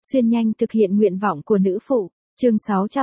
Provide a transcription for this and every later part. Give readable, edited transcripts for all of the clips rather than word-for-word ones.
Xuyên nhanh thực hiện nguyện vọng của nữ phụ. Chương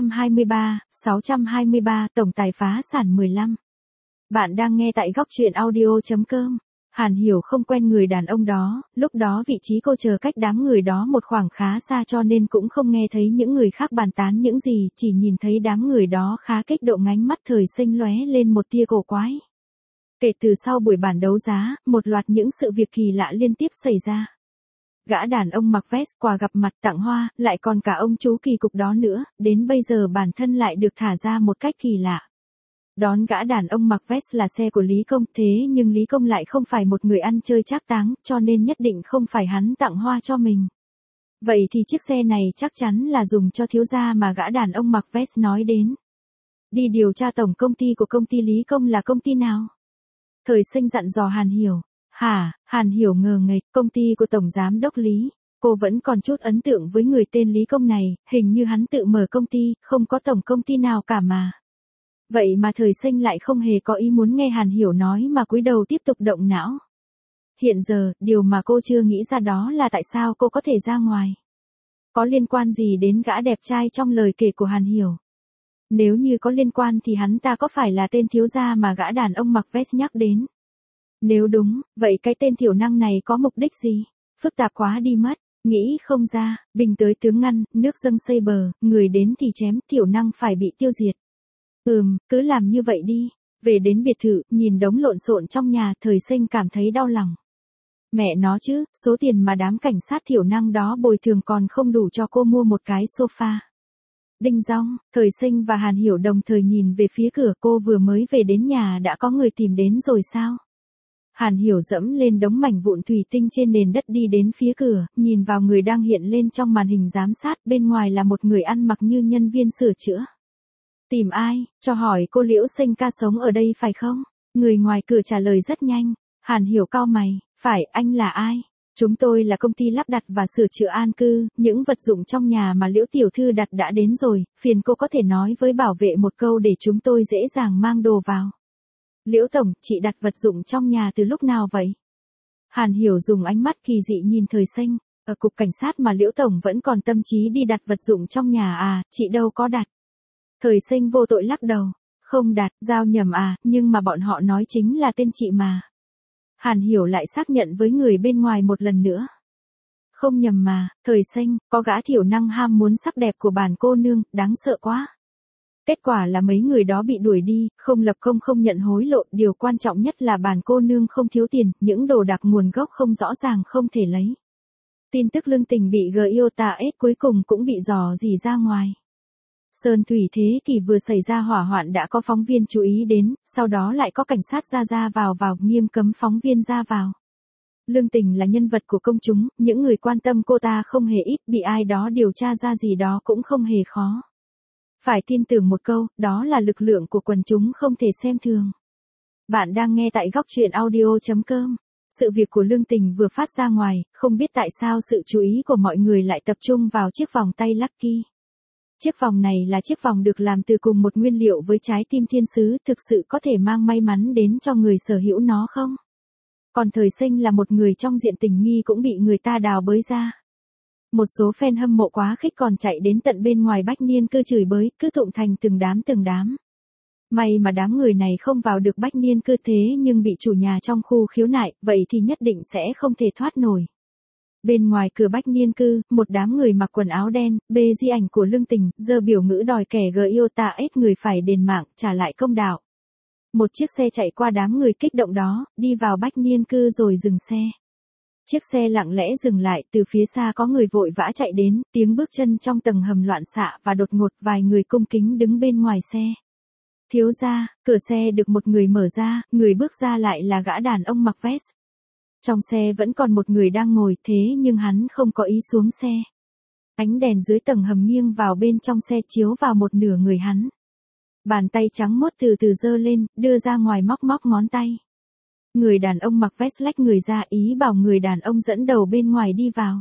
623, tổng tài phá sản 15. Bạn đang nghe tại góc truyện audio.com. Hàn Hiểu không quen người đàn ông đó, lúc đó vị trí cô chờ cách đám người đó một khoảng khá xa cho nên cũng không nghe thấy những người khác bàn tán những gì, chỉ nhìn thấy đám người đó khá kích động, ánh mắt Thời Sinh lóe lên một tia cổ quái. Kể từ sau buổi bản đấu giá, một loạt những sự việc kỳ lạ liên tiếp xảy ra. Gã đàn ông mặc vest, quà gặp mặt, tặng hoa, lại còn cả ông chú kỳ cục đó nữa, đến bây giờ bản thân lại được thả ra một cách kỳ lạ. Đón gã đàn ông mặc vest là xe của Lý Công, thế nhưng Lý Công lại không phải một người ăn chơi trác táng, cho nên nhất định không phải hắn tặng hoa cho mình. Vậy thì chiếc xe này chắc chắn là dùng cho thiếu gia mà gã đàn ông mặc vest nói đến. Đi điều tra tổng công ty của công ty Lý Công là công ty nào? Thời Sinh dặn dò Hàn Hiểu. Hả? Hàn Hiểu ngờ nghệch, công ty của tổng giám đốc Lý. Cô vẫn còn chút ấn tượng với người tên Lý Công này, hình như hắn tự mở công ty, không có tổng công ty nào cả mà. Vậy mà Thời Sinh lại không hề có ý muốn nghe Hàn Hiểu nói mà cúi đầu tiếp tục động não. Hiện giờ, điều mà cô chưa nghĩ ra đó là tại sao cô có thể ra ngoài. Có liên quan gì đến gã đẹp trai trong lời kể của Hàn Hiểu? Nếu như có liên quan thì hắn ta có phải là tên thiếu gia mà gã đàn ông mặc vest nhắc đến? Nếu đúng, vậy cái tên thiểu năng này có mục đích gì? Phức tạp quá đi mất, nghĩ không ra, binh tới tướng ngăn, nước dâng xây bờ, người đến thì chém, thiểu năng phải bị tiêu diệt. Cứ làm như vậy đi. Về đến biệt thự, nhìn đống lộn xộn trong nhà, Thời Sinh cảm thấy đau lòng. Mẹ nó chứ, số tiền mà đám cảnh sát thiểu năng đó bồi thường còn không đủ cho cô mua một cái sofa. Đinh dong, Thời Sinh và Hàn Hiểu đồng thời nhìn về phía cửa, cô vừa mới về đến nhà đã có người tìm đến rồi sao? Hàn Hiểu dẫm lên đống mảnh vụn thủy tinh trên nền đất đi đến phía cửa, nhìn vào người đang hiện lên trong màn hình giám sát, bên ngoài là một người ăn mặc như nhân viên sửa chữa. Tìm ai? Cho hỏi cô Liễu Sinh ca sống ở đây phải không? Người ngoài cửa trả lời rất nhanh. Hàn Hiểu cau mày, phải, anh là ai? Chúng tôi là công ty lắp đặt và sửa chữa an cư, những vật dụng trong nhà mà Liễu tiểu thư đặt đã đến rồi, phiền cô có thể nói với bảo vệ một câu để chúng tôi dễ dàng mang đồ vào. Liễu tổng, chị đặt vật dụng trong nhà từ lúc nào vậy? Hàn Hiểu dùng ánh mắt kỳ dị nhìn Thời Sinh, ở cục cảnh sát mà Liễu tổng vẫn còn tâm trí đi đặt vật dụng trong nhà à, chị đâu có đặt. Thời Sinh vô tội lắc đầu, không đặt, giao nhầm à, nhưng mà bọn họ nói chính là tên chị mà. Hàn Hiểu lại xác nhận với người bên ngoài một lần nữa. Không nhầm mà, Thời Sinh, có gã thiểu năng ham muốn sắc đẹp của bản cô nương, đáng sợ quá. Kết quả là mấy người đó bị đuổi đi, không lập công không nhận hối lộ, điều quan trọng nhất là bản cô nương không thiếu tiền, những đồ đạc nguồn gốc không rõ ràng không thể lấy. Tin tức Lương Tình bị Giota S cuối cùng cũng bị dò dỉ ra ngoài. Sơn Thủy Thế Kỷ vừa xảy ra hỏa hoạn đã có phóng viên chú ý đến, sau đó lại có cảnh sát ra vào nghiêm cấm phóng viên ra vào. Lương Tình là nhân vật của công chúng, những người quan tâm cô ta không hề ít, bị ai đó điều tra ra gì đó cũng không hề khó. Phải tin tưởng một câu, đó là lực lượng của quần chúng không thể xem thường. Bạn đang nghe tại góc truyện audio.com. Sự việc của Lương Tình vừa phát ra ngoài, không biết tại sao sự chú ý của mọi người lại tập trung vào chiếc vòng tay Lucky. Chiếc vòng này là chiếc vòng được làm từ cùng một nguyên liệu với trái tim thiên sứ, thực sự có thể mang may mắn đến cho người sở hữu nó không? Còn Thời Sinh là một người trong diện tình nghi cũng bị người ta đào bới ra. Một số fan hâm mộ quá khích còn chạy đến tận bên ngoài Bách Niên Cư chửi bới, cứ tụng thành từng đám. May mà đám người này không vào được Bách Niên Cư, thế nhưng bị chủ nhà trong khu khiếu nại, vậy thì nhất định sẽ không thể thoát nổi. Bên ngoài cửa Bách Niên Cư, một đám người mặc quần áo đen, bê di ảnh của Lương Tình, giơ biểu ngữ đòi kẻ Giota S người phải đền mạng, trả lại công đạo. Một chiếc xe chạy qua đám người kích động đó, đi vào Bách Niên Cư rồi dừng xe. Chiếc xe lặng lẽ dừng lại, từ phía xa có người vội vã chạy đến, tiếng bước chân trong tầng hầm loạn xạ và đột ngột vài người cung kính đứng bên ngoài xe. Thiếu gia, cửa xe được một người mở ra, người bước ra lại là gã đàn ông mặc vest. Trong xe vẫn còn một người đang ngồi, thế nhưng hắn không có ý xuống xe. Ánh đèn dưới tầng hầm nghiêng vào bên trong xe chiếu vào một nửa người hắn. Bàn tay trắng mốt từ từ giơ lên, đưa ra ngoài móc ngón tay. Người đàn ông mặc vest lách người ra, ý bảo người đàn ông dẫn đầu bên ngoài đi vào.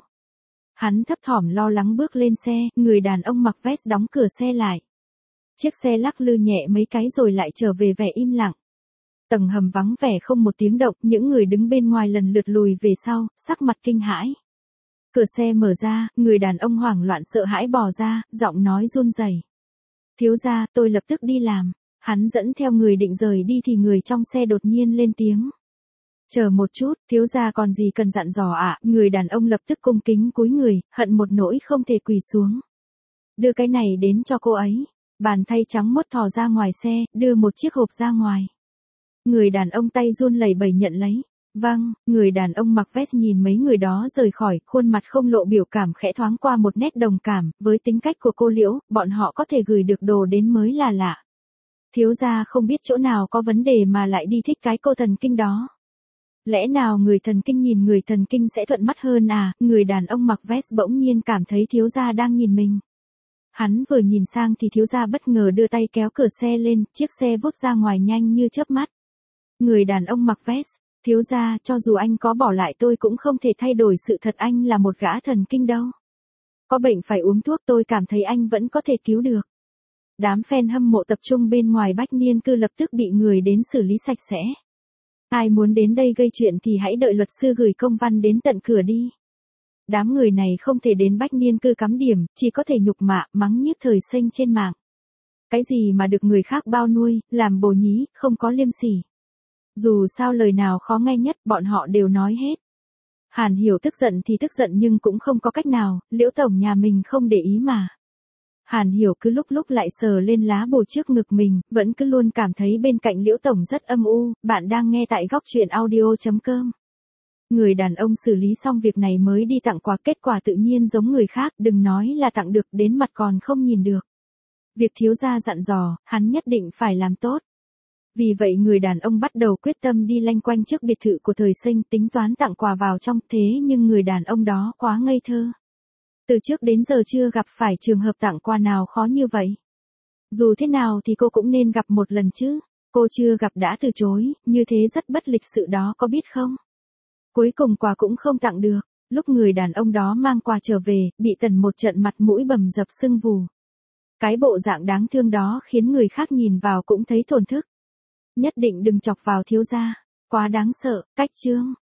Hắn thấp thỏm lo lắng bước lên xe, người đàn ông mặc vest đóng cửa xe lại. Chiếc xe lắc lư nhẹ mấy cái rồi lại trở về vẻ im lặng. Tầng hầm vắng vẻ không một tiếng động, những người đứng bên ngoài lần lượt lùi về sau, sắc mặt kinh hãi. Cửa xe mở ra, người đàn ông hoảng loạn sợ hãi bò ra, giọng nói run rẩy. Thiếu gia, tôi lập tức đi làm. Hắn dẫn theo người định rời đi thì người trong xe đột nhiên lên tiếng. Chờ một chút, thiếu gia còn gì cần dặn dò ạ? Người đàn ông lập tức cung kính cúi người, hận một nỗi không thể quỳ xuống. Đưa cái này đến cho cô ấy. Bàn tay trắng muốt thò ra ngoài xe, đưa một chiếc hộp ra ngoài. Người đàn ông tay run lẩy bẩy nhận lấy. Vâng, người đàn ông mặc vest nhìn mấy người đó rời khỏi, khuôn mặt không lộ biểu cảm khẽ thoáng qua một nét đồng cảm, với tính cách của cô Liễu, bọn họ có thể gửi được đồ đến mới là lạ. Thiếu gia không biết chỗ nào có vấn đề mà lại đi thích cái cô thần kinh đó. Lẽ nào người thần kinh nhìn người thần kinh sẽ thuận mắt hơn à? Người đàn ông mặc vest bỗng nhiên cảm thấy thiếu gia đang nhìn mình. Hắn vừa nhìn sang thì thiếu gia bất ngờ đưa tay kéo cửa xe lên, chiếc xe vút ra ngoài nhanh như chớp mắt. Người đàn ông mặc vest, thiếu gia, cho dù anh có bỏ lại tôi cũng không thể thay đổi sự thật anh là một gã thần kinh đâu. Có bệnh phải uống thuốc, tôi cảm thấy anh vẫn có thể cứu được. Đám fan hâm mộ tập trung bên ngoài Bách Niên Cư lập tức bị người đến xử lý sạch sẽ. Ai muốn đến đây gây chuyện thì hãy đợi luật sư gửi công văn đến tận cửa đi. Đám người này không thể đến Bách Niên Cư cắm điểm, chỉ có thể nhục mạ, mắng nhiếc thời sinh trên mạng. Cái gì mà được người khác bao nuôi, làm bồ nhí, không có liêm sỉ. Dù sao lời nào khó nghe nhất, bọn họ đều nói hết. Hàn Hiểu tức giận thì tức giận nhưng cũng không có cách nào, Liễu tổng nhà mình không để ý mà. Hàn Hiểu cứ lúc lúc lại sờ lên lá bồ trước ngực mình, vẫn cứ luôn cảm thấy bên cạnh Liễu tổng rất âm u. Bạn đang nghe tại góc truyện audio.com. Người đàn ông xử lý xong việc này mới đi tặng quà, kết quả tự nhiên giống người khác, đừng nói là tặng được, đến mặt còn không nhìn được. Việc thiếu gia dặn dò, hắn nhất định phải làm tốt. Vì vậy người đàn ông bắt đầu quyết tâm đi loanh quanh trước biệt thự của thời sinh, tính toán tặng quà vào trong, thế nhưng người đàn ông đó quá ngây thơ. Từ trước đến giờ chưa gặp phải trường hợp tặng quà nào khó như vậy. Dù thế nào thì cô cũng nên gặp một lần chứ. Cô chưa gặp đã từ chối, như thế rất bất lịch sự đó có biết không? Cuối cùng quà cũng không tặng được. Lúc người đàn ông đó mang quà trở về, bị tần một trận mặt mũi bầm dập sưng vù. Cái bộ dạng đáng thương đó khiến người khác nhìn vào cũng thấy thổn thức. Nhất định đừng chọc vào thiếu gia. Quá đáng sợ. Cách chương.